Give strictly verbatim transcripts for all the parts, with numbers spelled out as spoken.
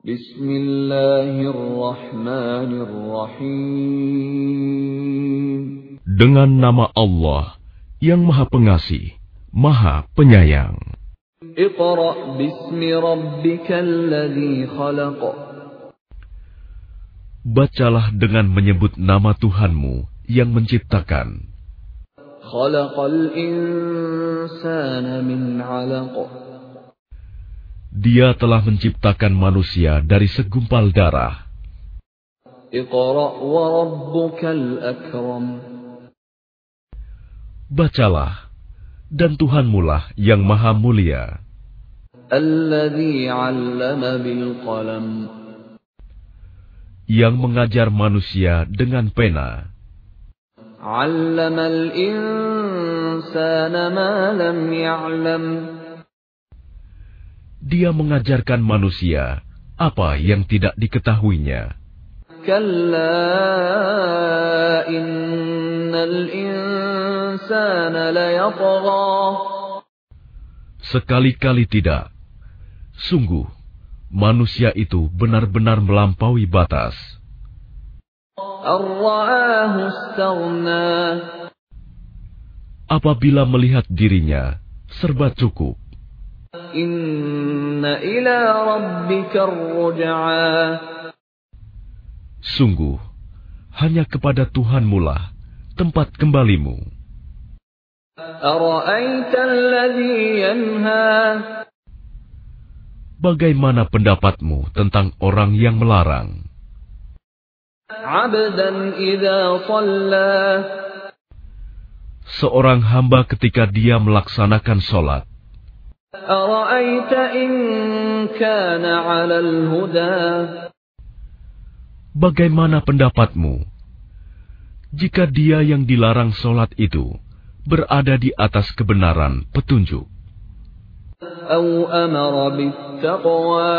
Bismillahirrahmanirrahim. Dengan nama Allah yang Maha Pengasih, Maha Penyayang. Iqra' bismi rabbikal ladzi khalaq. Bacalah dengan menyebut nama Tuhanmu yang menciptakan. Khalaqal insana min 'alaq. Dia telah menciptakan manusia dari segumpal darah. Iqra' wa rabbukal akram. Bacalah, dan Tuhanmulah yang Maha Mulia. Alladzi 'allama bil qalam. Yang mengajar manusia dengan pena. 'Allamal insana ma lam ya'lam. Dia mengajarkan manusia apa yang tidak diketahuinya. Kalla innal insana layatgha. Sekali-kali tidak. Sungguh, manusia itu benar-benar melampaui batas. Ar-ra'ahu istaghna. Apabila melihat dirinya, serba cukup. Inna ila rabbika ar-ruj'a. Sungguh, hanya kepada Tuhanmulah tempat kembalimu. Ara'aita alladhi yanha. Bagaimana pendapatmu tentang orang yang melarang? 'Abdan idza shalla. Seorang hamba ketika dia melaksanakan sholat. Ara'aita in kana 'alal huda. Bagaimana pendapatmu jika dia yang dilarang sholat itu berada di atas kebenaran petunjuk? Aw amara bittaqwa.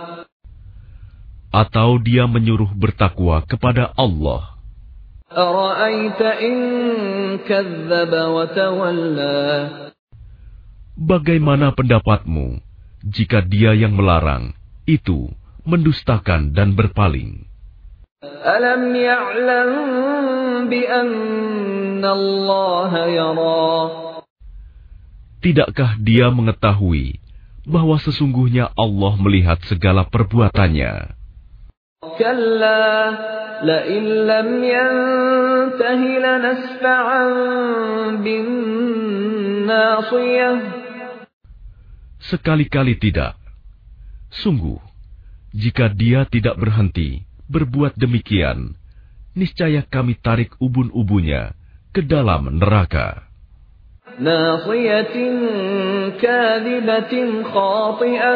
Atau dia menyuruh bertakwa kepada Allah. Ara'aita in kadzdzaba wa tawalla. Bagaimana pendapatmu jika dia yang melarang itu mendustakan dan berpaling? Alam ya'lam bi anna Allah yara. Tidakkah dia mengetahui bahwa sesungguhnya Allah melihat segala perbuatannya? Kalla la in lam yantahi lanasfa'an bin nasiyah. Sekali-kali tidak. Sungguh, jika dia tidak berhenti berbuat demikian, niscaya kami tarik ubun-ubunnya ke dalam neraka. Nasiyatin kadhibatin khati'ah.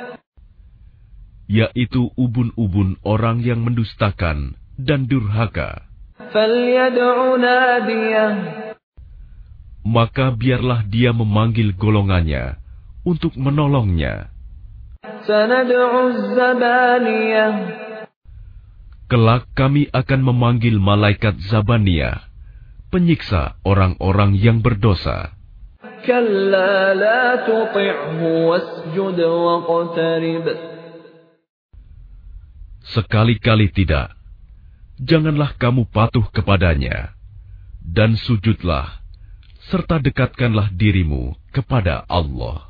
Yaitu ubun-ubun orang yang mendustakan dan durhaka. Falyad'u nadiyah. Maka biarlah dia memanggil golongannya untuk menolongnya. Sanad'u zabaniyah. Kelak kami akan memanggil malaikat Zabaniyah, penyiksa orang-orang yang berdosa. Kalla la tuti'hu wasjud waqtarib. Sekali-kali tidak. Janganlah kamu patuh kepadanya, dan sujudlah, serta dekatkanlah dirimu kepada Allah.